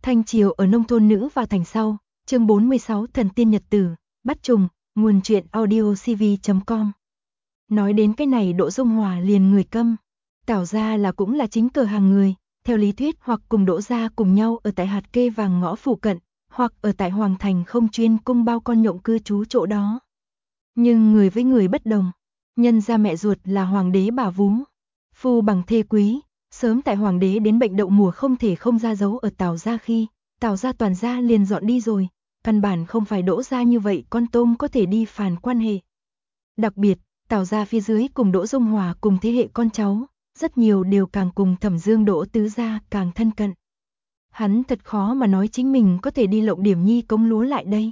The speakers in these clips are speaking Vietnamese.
Thanh triều ở nông thôn nữ vào thành sau, chương 46 Thần tiên nhật tử, bắt trùng, nguồn truyện audiocv.com. Nói đến cái này Đỗ Dung Hòa liền người câm. Tảo gia là cũng là chính cờ hàng người, theo lý thuyết hoặc cùng Đỗ gia cùng nhau ở tại hạt kê vàng ngõ phụ cận, hoặc ở tại Hoàng Thành không chuyên cung bao con nhộng cư trú chỗ đó. Nhưng người với người bất đồng, nhân gia mẹ ruột là hoàng đế bà vú, phu bằng thê quý, sớm tại hoàng đế đến bệnh đậu mùa không thể không ra dấu ở Tảo gia khi, Tảo gia toàn gia liền dọn đi rồi, căn bản không phải Đỗ gia như vậy con tôm có thể đi phàn quan hệ. Đặc biệt, Tảo gia phía dưới cùng Đỗ Dung Hòa cùng thế hệ con cháu, rất nhiều đều càng cùng Thẩm Dương Đỗ tứ gia càng thân cận. Hắn thật khó mà nói chính mình có thể đi lộng điểm nhi cống lúa lại đây.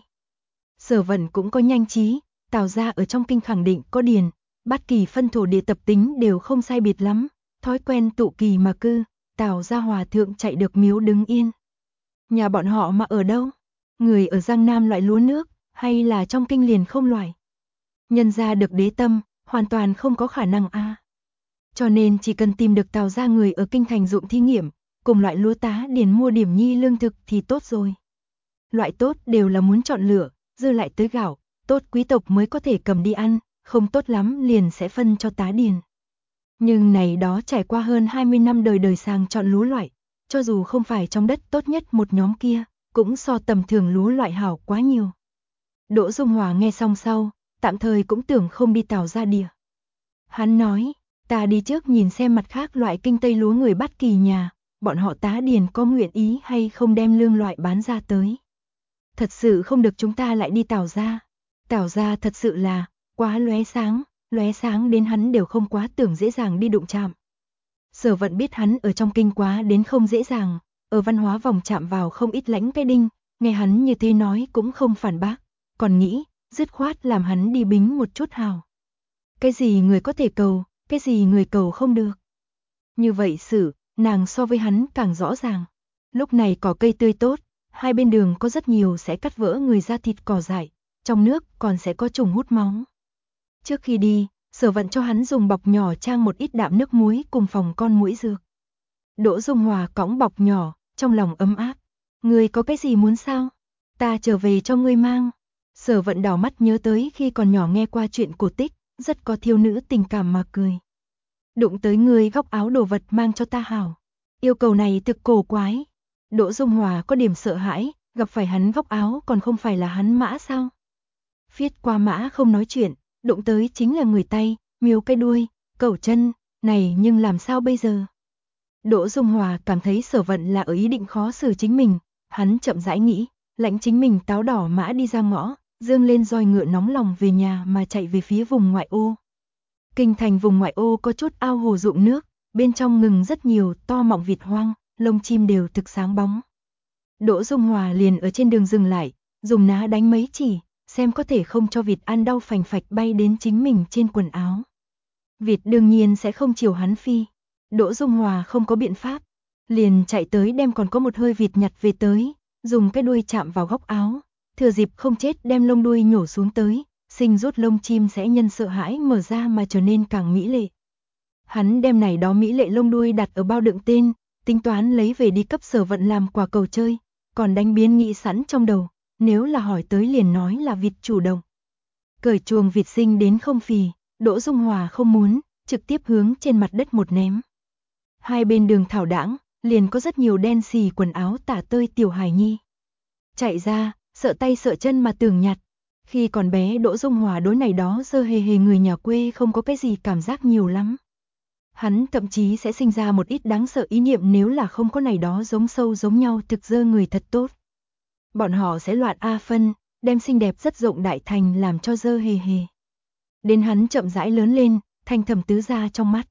Sở Vận cũng có nhanh trí, Tảo gia ở trong kinh khẳng định có điền, bát kỳ phân thổ địa tập tính đều không sai biệt lắm, thói quen tụ kỳ mà cư, Tảo gia hòa thượng chạy được miếu đứng yên. Nhà bọn họ mà ở đâu? Người ở Giang Nam loại lúa nước, hay là trong kinh liền không loại? Nhân gia được đế tâm, hoàn toàn không có khả năng a. Cho nên chỉ cần tìm được Tảo gia người ở kinh thành dụng thí nghiệm, cùng loại lúa tá điền mua điểm nhi lương thực thì tốt rồi. Loại tốt đều là muốn chọn lựa, dư lại tới gạo, tốt quý tộc mới có thể cầm đi ăn, không tốt lắm liền sẽ phân cho tá điền. Nhưng này đó trải qua hơn 20 năm đời đời sàng chọn lúa loại, cho dù không phải trong đất tốt nhất một nhóm kia, cũng so tầm thường lúa loại hảo quá nhiều. Đỗ Dung Hòa nghe xong sau, tạm thời cũng tưởng không đi Tảo gia địa. Hắn nói, ta đi trước nhìn xem mặt khác loại kinh tây lúa người bắt kỳ nhà, bọn họ tá điền có nguyện ý hay không đem lương loại bán ra tới. Thật sự không được chúng ta lại đi Tảo gia. Tảo gia thật sự là quá lóe sáng đến hắn đều không quá tưởng dễ dàng đi đụng chạm. Sở Vận biết hắn ở trong kinh quá đến không dễ dàng, ở văn hóa vòng chạm vào không ít lãnh cái đinh, nghe hắn như thế nói cũng không phản bác, còn nghĩ, dứt khoát làm hắn đi bính một chút hào. Cái gì người có thể cầu, cái gì người cầu không được. Như vậy sự, nàng so với hắn càng rõ ràng. Lúc này cỏ cây tươi tốt, hai bên đường có rất nhiều sẽ cắt vỡ người ra thịt cỏ dại, trong nước còn sẽ có trùng hút máu. Trước khi đi, Sở Vận cho hắn dùng bọc nhỏ trang một ít đạm nước muối cùng phòng con muỗi dược. Đỗ Dung Hòa cõng bọc nhỏ, trong lòng ấm áp. Ngươi có cái gì muốn sao? Ta trở về cho ngươi mang. Sở Vận đảo mắt nhớ tới khi còn nhỏ nghe qua chuyện cổ tích, rất có thiếu nữ tình cảm mà cười. Đụng tới ngươi góc áo đồ vật mang cho ta hảo. Yêu cầu này thực cổ quái. Đỗ Dung Hòa có điểm sợ hãi, gặp phải hắn góc áo còn không phải là hắn mã sao? Phiết qua mã không nói chuyện, đụng tới chính là người tay, miêu cái đuôi, cẩu chân, này nhưng làm sao bây giờ? Đỗ Dung Hòa cảm thấy Sở Vận là ở ý định khó xử chính mình, hắn chậm rãi nghĩ, lãnh chính mình táo đỏ mã đi ra ngõ, dương lên roi ngựa nóng lòng về nhà mà chạy về phía vùng ngoại ô. Kinh thành vùng ngoại ô có chút ao hồ ruộng nước, bên trong ngừng rất nhiều to mọng vịt hoang, lông chim đều thực sáng bóng. Đỗ Dung Hòa liền ở trên đường dừng lại, dùng ná đánh mấy chỉ, xem có thể không cho vịt ăn đau phành phạch bay đến chính mình trên quần áo. Vịt đương nhiên sẽ không chiều hắn phi. Đỗ Dung Hòa không có biện pháp, liền chạy tới đem còn có một hơi vịt nhặt về tới, dùng cái đuôi chạm vào góc áo, thừa dịp không chết đem lông đuôi nhổ xuống tới, sinh rút lông chim sẽ nhân sợ hãi mở ra mà trở nên càng mỹ lệ. Hắn đem này đó mỹ lệ lông đuôi đặt ở bao đựng tên, tính toán lấy về đi cấp Sở Vận làm quà cầu chơi, còn đánh biến nghĩ sẵn trong đầu, nếu là hỏi tới liền nói là vịt chủ động. Cởi chuồng vịt sinh đến không phì, Đỗ Dung Hòa không muốn, trực tiếp hướng trên mặt đất một ném. Hai bên đường thảo đãng, liền có rất nhiều đen xì quần áo tả tơi tiểu hài nhi. Chạy ra, sợ tay sợ chân mà tưởng nhặt. Khi còn bé Đỗ Dung Hòa đối này đó dơ hề hề người nhà quê không có cái gì cảm giác nhiều lắm. Hắn thậm chí sẽ sinh ra một ít đáng sợ ý niệm nếu là không có này đó giống sâu giống nhau thực dơ người thật tốt. Bọn họ sẽ loạn A phân, đem xinh đẹp rất rộng đại thành làm cho dơ hề hề. Đến hắn chậm rãi lớn lên, thành Thẩm tứ gia trong mắt.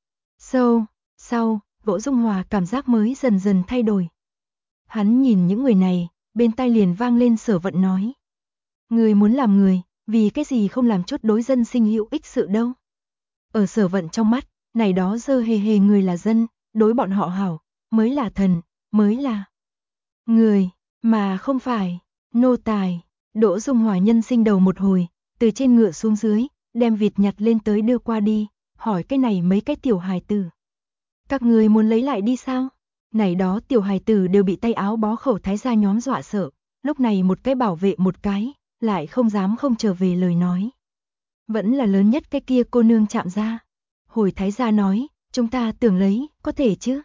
Sau, Đỗ Dung Hòa cảm giác mới dần dần thay đổi. Hắn nhìn những người này, bên tai liền vang lên Sở Vận nói. Người muốn làm người, vì cái gì không làm chút đối dân sinh hữu ích sự đâu. Ở Sở Vận trong mắt, này đó dơ hề hề người là dân, đối bọn họ hảo, mới là thần, mới là người, mà không phải nô tài. Đỗ Dung Hòa nhân sinh đầu một hồi, từ trên ngựa xuống dưới, đem vịt nhặt lên tới đưa qua đi, hỏi cái này mấy cái tiểu hài tử. Các người muốn lấy lại đi sao? Này đó tiểu hài tử đều bị tay áo bó khẩu thái gia nhóm dọa sợ, lúc này một cái bảo vệ một cái, lại không dám không trở về lời nói. Vẫn là lớn nhất cái kia cô nương chạm ra. Hồi thái gia nói, chúng ta tưởng lấy, có thể chứ.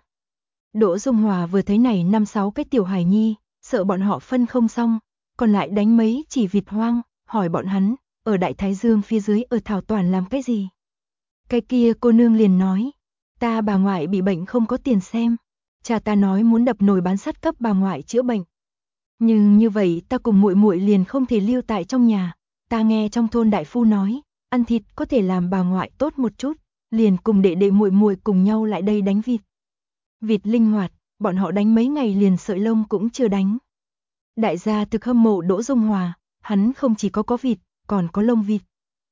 Đỗ Dung Hòa vừa thấy này 5-6 cái tiểu hài nhi, sợ bọn họ phân không xong, còn lại đánh mấy chỉ vịt hoang, hỏi bọn hắn, ở Đại Thái Dương phía dưới ở Thảo Toàn làm cái gì? Cái kia cô nương liền nói, ta bà ngoại bị bệnh không có tiền xem, cha ta nói muốn đập nồi bán sắt cấp bà ngoại chữa bệnh. Nhưng như vậy ta cùng muội muội liền không thể lưu tại trong nhà, ta nghe trong thôn đại phu nói, ăn thịt có thể làm bà ngoại tốt một chút, liền cùng đệ đệ muội muội cùng nhau lại đây đánh vịt. Vịt linh hoạt, bọn họ đánh mấy ngày liền sợi lông cũng chưa đánh. Đại gia thực hâm mộ Đỗ Dung Hòa, hắn không chỉ có vịt, còn có lông vịt.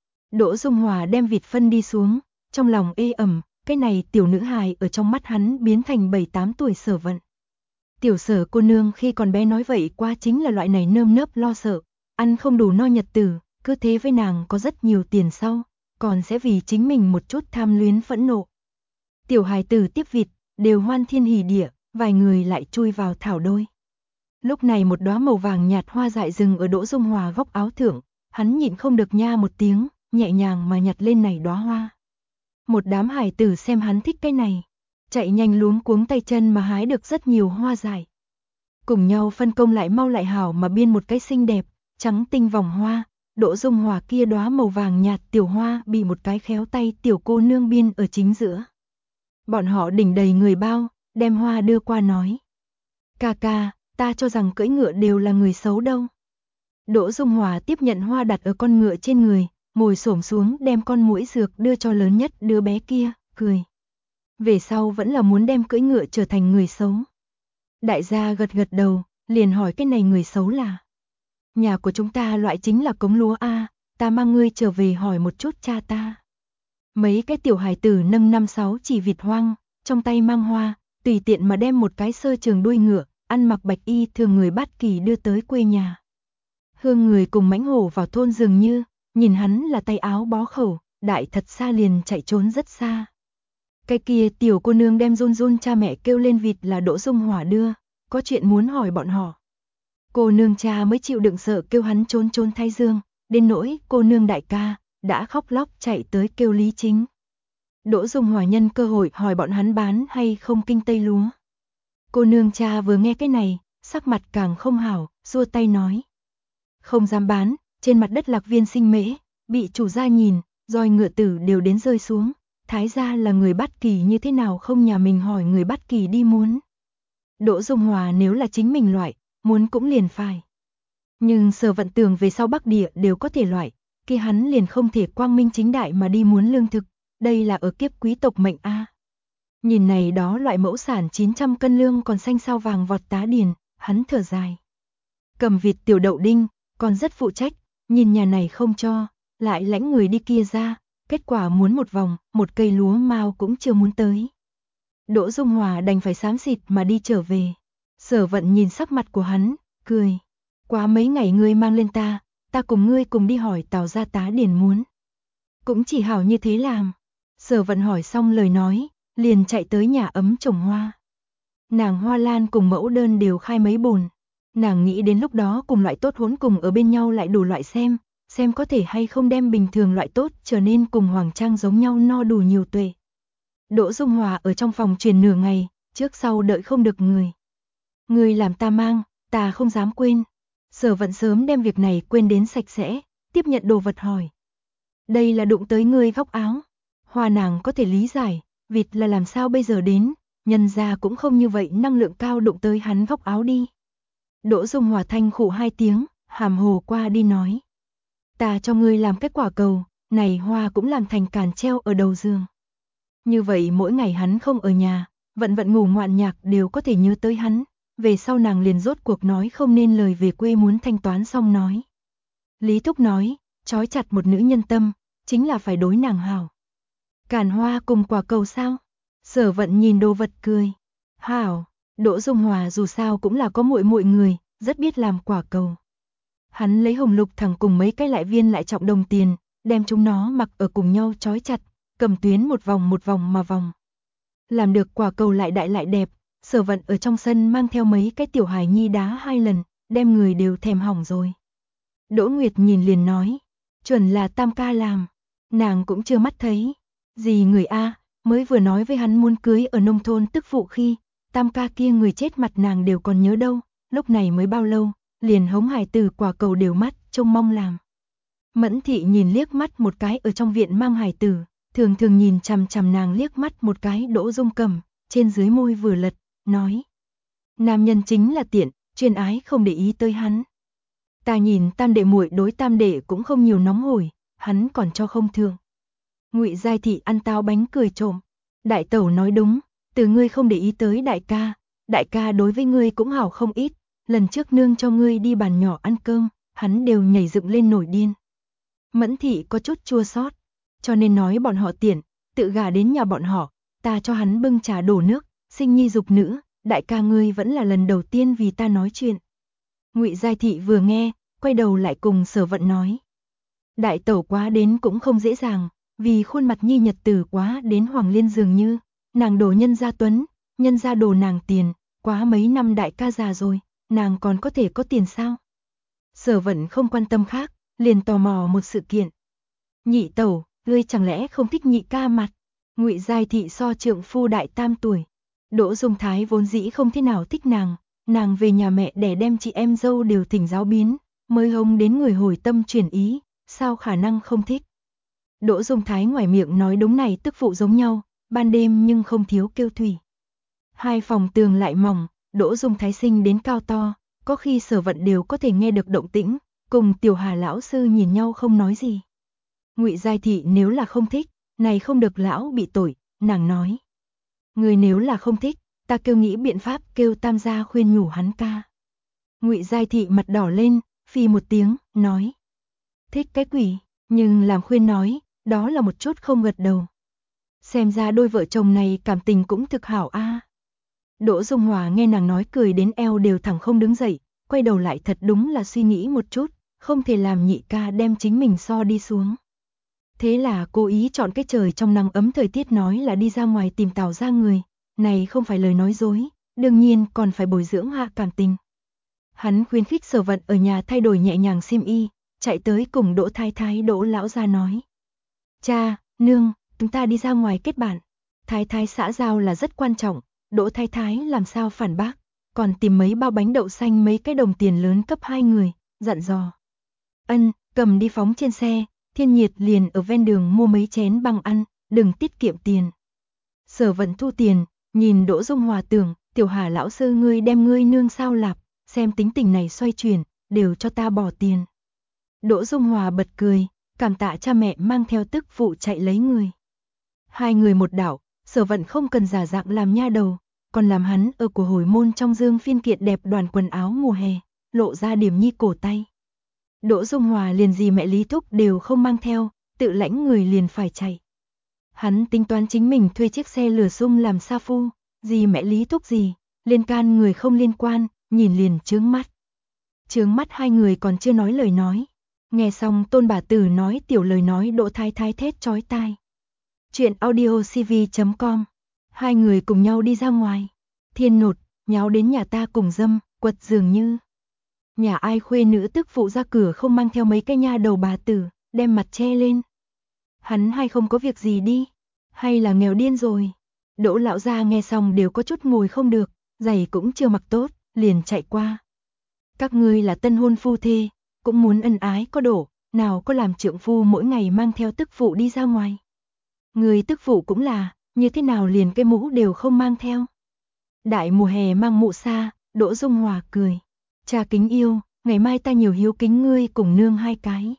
Đỗ Dung Hòa đem vịt phân đi xuống, trong lòng ê ẩm, cái này tiểu nữ hài ở trong mắt hắn biến thành 7-8 tuổi Sở Vận. Tiểu Sở cô nương khi còn bé nói vậy qua chính là loại này nơm nớp lo sợ, ăn không đủ no nhật tử, cứ thế với nàng có rất nhiều tiền sau, còn sẽ vì chính mình một chút tham luyến phẫn nộ. Tiểu hài tử tiếp vịt, đều hoan thiên hỉ địa, vài người lại chui vào thảo đôi. Lúc này một đóa màu vàng nhạt hoa dại rừng ở Đỗ Dung Hòa góc áo thượng, hắn nhịn không được nha một tiếng, nhẹ nhàng mà nhặt lên này đóa hoa. Một đám hài tử xem hắn thích cái này, chạy nhanh luống cuống tay chân mà hái được rất nhiều hoa dại. Cùng nhau phân công lại mau lại hảo mà biên một cái xinh đẹp, trắng tinh vòng hoa, Đỗ Dung Hòa kia đóa màu vàng nhạt tiểu hoa bị một cái khéo tay tiểu cô nương biên ở chính giữa. Bọn họ đỉnh đầy người bao, đem hoa đưa qua nói. Ca ca, ta cho rằng cưỡi ngựa đều là người xấu đâu. Đỗ Dung Hòa tiếp nhận hoa đặt ở con ngựa trên người, ngồi xổm xuống đem con muỗi dược đưa cho lớn nhất đứa bé kia, cười. Về sau vẫn là muốn đem cưỡi ngựa trở thành người xấu. Đại gia gật gật đầu, liền hỏi cái này người xấu là. Nhà của chúng ta loại chính là cống lúa A, ta mang ngươi trở về hỏi một chút cha ta. Mấy cái tiểu hài tử nâng 5-6 chỉ vịt hoang, trong tay mang hoa, tùy tiện mà đem một cái sơ trường đuôi ngựa, ăn mặc bạch y thường người Bát Kỳ đưa tới quê nhà. Hương người cùng mãnh hổ vào thôn dường như, nhìn hắn là tay áo bó khẩu, đại thật xa liền chạy trốn rất xa. Cái kia tiểu cô nương đem run run cha mẹ kêu lên vịt là Đỗ Dung Hòa đưa, có chuyện muốn hỏi bọn họ. Cô nương cha mới chịu đựng sợ kêu hắn trốn trốn Thái Dương, đến nỗi cô nương đại ca, đã khóc lóc chạy tới kêu Lý Chính. Đỗ Dung Hòa nhân cơ hội hỏi bọn hắn bán hay không kinh tây lúa. Cô nương cha vừa nghe cái này, sắc mặt càng không hảo, xua tay nói. Không dám bán, trên mặt đất Lạc Viên sinh mễ, bị chủ gia nhìn, roi ngựa tử đều đến rơi xuống. Thái gia là người Bát Kỳ như thế nào không nhà mình hỏi người Bát Kỳ đi muốn. Đỗ Dung Hòa nếu là chính mình loại, muốn cũng liền phải. Nhưng Sở Vận tưởng về sau Bắc Địa đều có thể loại, kia hắn liền không thể quang minh chính đại mà đi muốn lương thực, đây là ở kiếp quý tộc mệnh A. Nhìn này đó loại mẫu sản 900 cân lương còn xanh sao vàng vọt tá điền, hắn thở dài. Cầm vịt tiểu đậu đinh, còn rất phụ trách, nhìn nhà này không cho, lại lãnh người đi kia ra, kết quả muốn một vòng, một cây lúa mao cũng chưa muốn tới. Đỗ Dung Hòa đành phải xám xịt mà đi trở về. Sở Vận nhìn sắc mặt của hắn, cười. Quá mấy ngày ngươi mang lên ta cùng ngươi cùng đi hỏi Tào gia tá điền muốn. Cũng chỉ hảo như thế làm. Sở Vận hỏi xong lời nói, liền chạy tới nhà ấm trồng hoa. Nàng hoa lan cùng mẫu đơn đều khai mấy bồn. Nàng nghĩ đến lúc đó cùng loại tốt hỗn cùng ở bên nhau lại đủ loại xem có thể hay không đem bình thường loại tốt trở nên cùng Hoàng Trang giống nhau no đủ nhiều tuệ. Đỗ Dung Hòa ở trong phòng truyền nửa ngày, trước sau đợi không được người. Người làm ta mang, ta không dám quên. Sở Vận sớm đem việc này quên đến sạch sẽ, tiếp nhận đồ vật hỏi. Đây là đụng tới ngươi góc áo. Hoa nàng có thể lý giải, vịt là làm sao bây giờ đến, nhân gia cũng không như vậy năng lượng cao đụng tới hắn góc áo đi. Đỗ Dung Hòa thanh khụ 2 tiếng, hàm hồ qua đi nói. Ta cho ngươi làm cái quả cầu, này hoa cũng làm thành càn treo ở đầu giường. Như vậy mỗi ngày hắn không ở nhà, vận ngủ ngoạn nhạc đều có thể nhớ tới hắn. Về sau nàng liền rốt cuộc nói không nên lời về quê muốn thanh toán xong nói. Lý Thúc nói, trói chặt một nữ nhân tâm, chính là phải đối nàng hảo. Càn hoa cùng quả cầu sao? Sở Vận nhìn đồ vật cười. Hảo, Đỗ Dung Hòa dù sao cũng là có muội người, rất biết làm quả cầu. Hắn lấy hồng lục thẳng cùng mấy cái lại viên lại trọng đồng tiền, đem chúng nó mặc ở cùng nhau trói chặt, cầm tuyến một vòng mà vòng. Làm được quả cầu lại đại lại đẹp, Sở Vận ở trong sân mang theo mấy cái tiểu hài nhi đá 2 lần, đem người đều thèm hỏng rồi. Đỗ Nguyệt nhìn liền nói, chuẩn là Tam ca làm, nàng cũng chưa mắt thấy. Gì người a, mới vừa nói với hắn muốn cưới ở nông thôn tức phụ khi, Tam ca kia người chết mặt nàng đều còn nhớ đâu, lúc này mới bao lâu, liền hống hài tử quả cầu đều mắt, trông mong làm. Mẫn thị nhìn liếc mắt một cái ở trong viện mang hài tử, thường thường nhìn chằm chằm nàng liếc mắt một cái. Đỗ Dung cầm, trên dưới môi vừa lật, nói. Nam nhân chính là tiện, chuyên ái không để ý tới hắn. Ta nhìn Tam đệ muội đối Tam đệ cũng không nhiều nóng hổi, hắn còn cho không thương. Ngụy Giai Thị ăn táo bánh cười trộm. Đại tẩu nói đúng, từ ngươi không để ý tới đại ca đối với ngươi cũng hảo không ít, lần trước nương cho ngươi đi bàn nhỏ ăn cơm, hắn đều nhảy dựng lên nổi điên. Mẫn Thị có chút chua xót, cho nên nói bọn họ tiện, tự gả đến nhà bọn họ, ta cho hắn bưng trà đổ nước, sinh nhi dục nữ, đại ca ngươi vẫn là lần đầu tiên vì ta nói chuyện. Ngụy Giai Thị vừa nghe, quay đầu lại cùng Sở Vận nói. Đại tẩu quá đến cũng không dễ dàng, vì khuôn mặt nhi nhật tử quá đến Hoàng Liên dường như, nàng đổ nhân gia tuấn, nhân gia đổ nàng tiền, quá mấy năm đại ca già rồi, nàng còn có thể có tiền sao? Sở Vận không quan tâm khác, liền tò mò một sự kiện. Nhị tẩu, ngươi chẳng lẽ không thích nhị ca mặt? Ngụy Giai Thị so trượng phu đại 3 tuổi. Đỗ Dung Thái vốn dĩ không thế nào thích nàng về nhà mẹ để đem chị em dâu đều thỉnh giáo biến, mới hống đến người hồi tâm chuyển ý, sao khả năng không thích. Đỗ Dung Thái ngoài miệng nói đúng này tức phụ giống nhau, ban đêm nhưng không thiếu kêu thủy. Hai phòng tường lại mỏng, Đỗ Dung Thái sinh đến cao to, có khi Sở Vận đều có thể nghe được động tĩnh, cùng Tiểu Hà lão sư nhìn nhau không nói gì. Ngụy Giai Thị nếu là không thích, này không được lão bị tội, nàng nói. Người nếu là không thích, ta kêu nghĩ biện pháp kêu Tam gia khuyên nhủ hắn ca. Ngụy Giai Thị mặt đỏ lên, phì một tiếng, nói. Thích cái quỷ, nhưng làm khuyên nói, đó là một chút không gật đầu. Xem ra đôi vợ chồng này cảm tình cũng thực hảo a. Đỗ Dung Hòa nghe nàng nói cười đến eo đều thẳng không đứng dậy, quay đầu lại thật đúng là suy nghĩ một chút, không thể làm nhị ca đem chính mình so đi xuống. Thế là cố ý chọn cái trời trong nắng ấm thời tiết nói là đi ra ngoài tìm Tào gia người, này không phải lời nói dối, đương nhiên còn phải bồi dưỡng hạ cảm tình. Hắn khuyến khích Sở Vận ở nhà thay đổi nhẹ nhàng xiêm y, chạy tới cùng Đỗ Thái Thái Đỗ lão gia nói. Cha, nương, chúng ta đi ra ngoài kết bạn. Thái Thái xã giao là rất quan trọng, Đỗ Thái Thái làm sao phản bác, còn tìm mấy bao bánh đậu xanh mấy cái đồng tiền lớn cấp 2 người, dặn dò. Ân, cầm đi phóng trên xe, Thiên Nhiệt liền ở ven đường mua mấy chén băng ăn, đừng tiết kiệm tiền. Sở Vận thu tiền, nhìn Đỗ Dung Hòa tưởng, Tiểu Hà lão sư ngươi đem ngươi nương sao lạp, xem tính tình này xoay chuyển, đều cho ta bỏ tiền. Đỗ Dung Hòa bật cười, cảm tạ cha mẹ mang theo tức phụ chạy lấy người. Hai người một đảo, Sở Vận không cần giả dạng làm nha đầu, còn làm hắn ở của hồi môn trong dương phiên kiện đẹp đoàn quần áo mùa hè, lộ ra điểm nhi cổ tay. Đỗ Dung Hòa liền gì mẹ Lý Thúc đều không mang theo, tự lãnh người liền phải chạy. Hắn tính toán chính mình thuê chiếc xe lửa sung làm sa phu, gì mẹ Lý Thúc gì, liên can người không liên quan, nhìn liền chướng mắt. Chướng mắt hai người còn chưa nói lời nói. Nghe xong Tôn bà tử nói tiểu lời nói Đỗ Thái Thái thét chói tai. Chuyện audiocv.com. Hai người cùng nhau đi ra ngoài. Thiên Nột, nháo đến nhà ta cùng dâm, quật dường như. Nhà ai khuê nữ tức phụ ra cửa không mang theo mấy cái nha đầu bà tử, đem mặt che lên. Hắn hay không có việc gì đi, hay là nghèo điên rồi. Đỗ lão gia nghe xong đều có chút ngồi không được, giày cũng chưa mặc tốt, liền chạy qua. Các ngươi là tân hôn phu thê, cũng muốn ân ái có độ, nào có làm trượng phu mỗi ngày mang theo tức phụ đi ra ngoài. Người tức phụ cũng là, như thế nào liền cái mũ đều không mang theo. Đại mùa hè mang mũ xa, Đỗ Dung Hòa cười. Cha kính yêu, ngày mai ta nhiều hiếu kính ngươi cùng nương hai cái.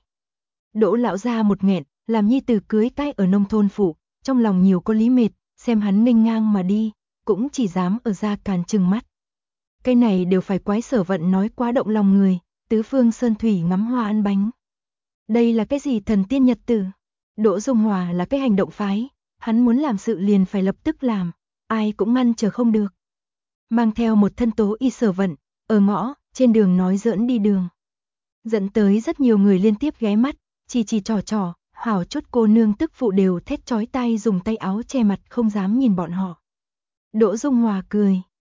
Đỗ lão gia một nghẹn, làm nhi tử cưới cái ở nông thôn phụ, trong lòng nhiều có lý mệt, xem hắn nghênh ngang mà đi, cũng chỉ dám ở ra càn trừng mắt. Cái này đều phải quái Sở Vận nói quá động lòng người, tứ phương sơn thủy ngắm hoa ăn bánh. Đây là cái gì thần tiên nhật tử? Đỗ Dung Hòa là cái hành động phái, hắn muốn làm sự liền phải lập tức làm, ai cũng ngăn chờ không được. Mang theo một thân tố y Sở Vận, ở ngõ, trên đường nói giỡn đi đường. Dẫn tới rất nhiều người liên tiếp ghé mắt, chỉ trò, hảo chút cô nương tức phụ đều thét chói tai dùng tay áo che mặt không dám nhìn bọn họ. Đỗ Dung Hòa cười,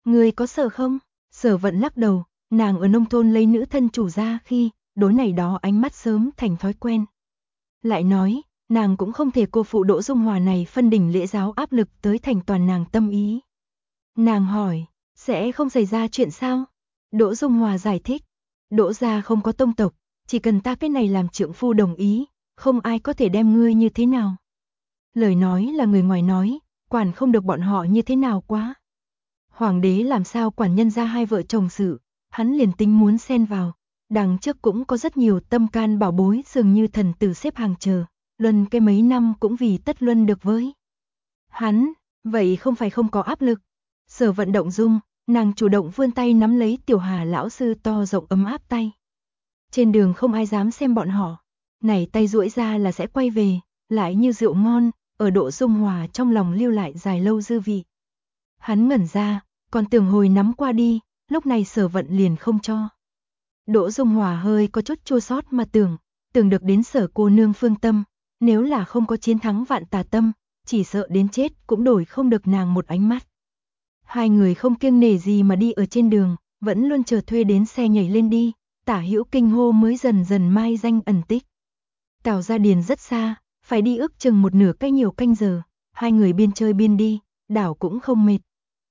Ngươi có sợ không? Sở Vận lắc đầu, nàng ở nông thôn lấy nữ thân chủ ra khi, đối này đó ánh mắt sớm thành thói quen. Lại nói, nàng cũng không thể cô phụ Đỗ Dung Hòa này phân đỉnh lễ giáo áp lực tới thành toàn nàng tâm ý. Nàng hỏi, sẽ không xảy ra chuyện sao? Đỗ Dung Hòa giải thích, Đỗ gia không có tông tộc, chỉ cần ta cái này làm trượng phu đồng ý, không ai có thể đem ngươi như thế nào. Lời nói là người ngoài nói, quản không được bọn họ như thế nào quá. Hoàng đế làm sao quản nhân ra hai vợ chồng sự, hắn liền tính muốn xen vào. Đằng trước cũng có rất nhiều tâm can bảo bối dường như thần tử xếp hàng chờ, luân cái mấy năm cũng vì tất luân được với. Hắn, vậy không phải không có áp lực. Sở Vận động dung, nàng chủ động vươn tay nắm lấy Tiểu Hà lão sư to rộng ấm áp tay. Trên đường không ai dám xem bọn họ, này tay duỗi ra là sẽ quay về, lại như rượu ngon, ở Đỗ Dung Hòa trong lòng lưu lại dài lâu dư vị. Hắn ngẩn ra, còn tưởng hồi nắm qua đi, lúc này Sở Vận liền không cho. Đỗ Dung Hòa hơi có chút chua xót mà tưởng được đến Sở cô nương phương tâm, nếu là không có chiến thắng vạn tà tâm, chỉ sợ đến chết cũng đổi không được nàng một ánh mắt. Hai người không kiêng nể gì mà đi ở trên đường, vẫn luôn chờ thuê đến xe nhảy lên đi, tả hữu kinh hô mới dần dần mai danh ẩn tích. Tào gia điền rất xa, phải đi ước chừng một nửa nhiều canh giờ, hai người biên chơi biên đi, đảo cũng không mệt.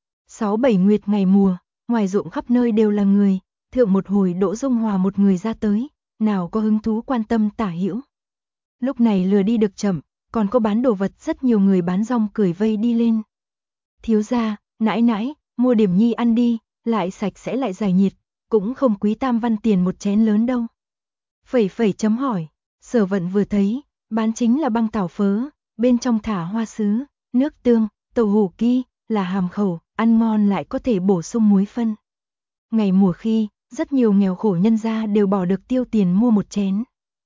6-7 nguyệt ngày mùa, ngoài ruộng khắp nơi đều là người, thượng một hồi Đỗ Dung Hòa một người ra tới, nào có hứng thú quan tâm tả hữu. Lúc này lừa đi được chậm, còn có bán đồ vật rất nhiều người bán rong cười vây đi lên. Thiếu gia, nãi nãi, mua điểm nhi ăn đi, lại sạch sẽ lại giải nhiệt, cũng không quý 3 văn tiền một chén lớn đâu. Phẩy phẩy chấm hỏi, Sở Vận vừa thấy, bán chính là băng tảo phớ, bên trong thả hoa sứ, nước tương, tàu hủ ki, là hàm khẩu, ăn ngon lại có thể bổ sung muối phân. Ngày mùa khi, rất nhiều nghèo khổ nhân gia đều bỏ được tiêu tiền mua một chén.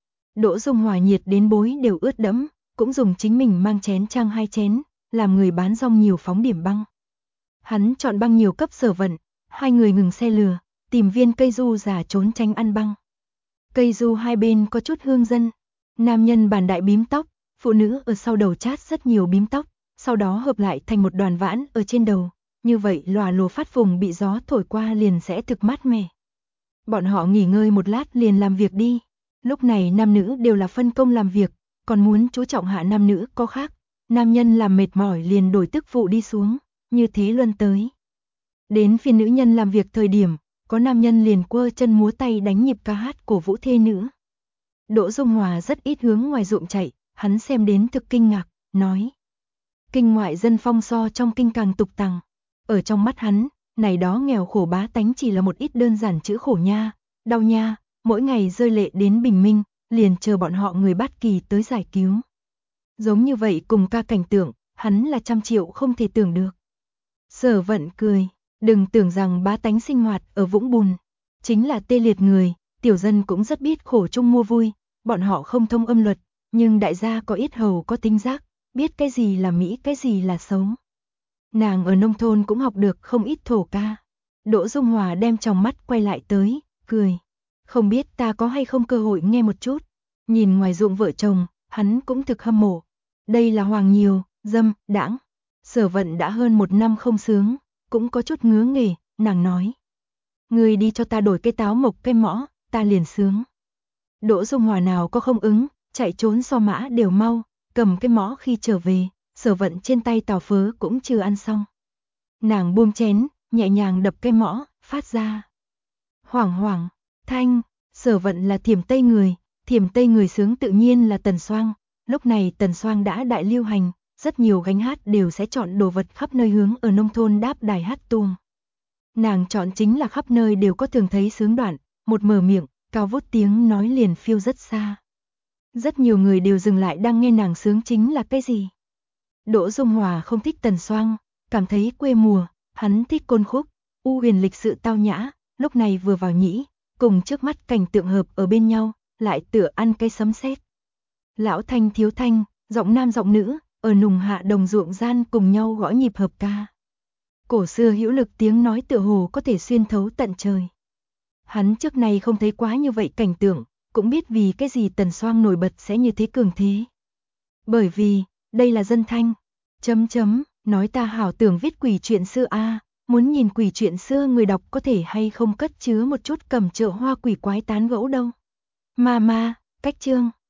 Đỗ Dung Hòa nhiệt đến bối đều ướt đẫm, cũng dùng chính mình mang chén trang 2 chén, làm người bán rong nhiều phóng điểm băng. Hắn chọn băng nhiều cấp Sở Vận, hai người ngừng xe lừa, tìm viên cây du già trốn tránh ăn băng. Cây du hai bên có chút hương dân, nam nhân bàn đại bím tóc, phụ nữ ở sau đầu chát rất nhiều bím tóc, sau đó hợp lại thành một đoàn vãn ở trên đầu, như vậy lòa lồ phát vùng bị gió thổi qua liền sẽ thực mát mẻ. Bọn họ nghỉ ngơi một lát liền làm việc đi, lúc này nam nữ đều là phân công làm việc, còn muốn chú trọng hạ nam nữ có khác, nam nhân làm mệt mỏi liền đổi tức vụ đi xuống, như thế luân tới. Đến phiên nữ nhân làm việc thời điểm, có nam nhân liền quơ chân múa tay đánh nhịp ca hát cổ vũ thê nữ. Đỗ Dung Hòa rất ít hướng ngoài ruộng chạy, hắn xem đến thực kinh ngạc, nói. Kinh ngoại dân phong so trong kinh càng tục tằng. Ở trong mắt hắn, này đó nghèo khổ bá tánh chỉ là một ít đơn giản chữ khổ nha, đau nha, mỗi ngày rơi lệ đến bình minh, liền chờ bọn họ người bát kỳ tới giải cứu. Giống như vậy cùng ca cảnh tượng, hắn là 100 triệu không thể tưởng được. Sở Vận cười, đừng tưởng rằng bá tánh sinh hoạt ở vũng bùn, chính là tê liệt người, tiểu dân cũng rất biết khổ chung mua vui, bọn họ không thông âm luật, nhưng đại gia có yết hầu có tinh giác, biết cái gì là mỹ cái gì là xấu. Nàng ở nông thôn cũng học được không ít thổ ca. Đỗ Dung Hòa đem tròng mắt quay lại tới, cười. Không biết ta có hay không cơ hội nghe một chút. Nhìn ngoài ruộng vợ chồng, hắn cũng thực hâm mộ. Đây là hoàng nhiều, dâm, đãng. Sở Vận đã hơn 1 năm không sướng, cũng có chút ngứa nghề, nàng nói. Người đi cho ta đổi cái táo mộc cái mõ, ta liền sướng. Đỗ Dung Hòa nào có không ứng, chạy trốn so mã đều mau, cầm cái mõ khi trở về, Sở Vận trên tay tàu phớ cũng chưa ăn xong. Nàng buông chén, nhẹ nhàng đập cái mõ, phát ra. Hoảng hoảng, thanh, Sở Vận là Thiểm Tây người sướng tự nhiên là Tần Soang, lúc này Tần Soang đã đại lưu hành, rất nhiều gánh hát đều sẽ chọn đồ vật khắp nơi hướng ở nông thôn đáp đài hát tuồng. Nàng chọn chính là khắp nơi đều có thường thấy sướng đoạn, một mở miệng, cao vút tiếng nói liền phiêu rất xa. Rất nhiều người đều dừng lại đang nghe nàng sướng chính là cái gì. Đỗ Dung Hòa không thích Tần Soang, cảm thấy quê mùa, hắn thích côn khúc, u huyền lịch sự tao nhã, lúc này vừa vào nhĩ, cùng trước mắt cảnh tượng hợp ở bên nhau, lại tựa ăn cây sấm sét. Lão thanh thiếu thanh, giọng nam giọng nữ, ở nùng hạ đồng ruộng gian cùng nhau gõ nhịp hợp ca. Cổ xưa hữu lực tiếng nói tựa hồ có thể xuyên thấu tận trời. Hắn trước này không thấy quá như vậy cảnh tượng, cũng biết vì cái gì Tần Soang nổi bật sẽ như thế cường thế. Bởi vì, đây là dân thanh. Nói ta hảo tưởng viết quỷ chuyện xưa a, Muốn nhìn quỷ chuyện xưa người đọc có thể hay không cất chứa một chút cẩm chợ hoa quỷ quái tán gẫu đâu. Mà, cách chương.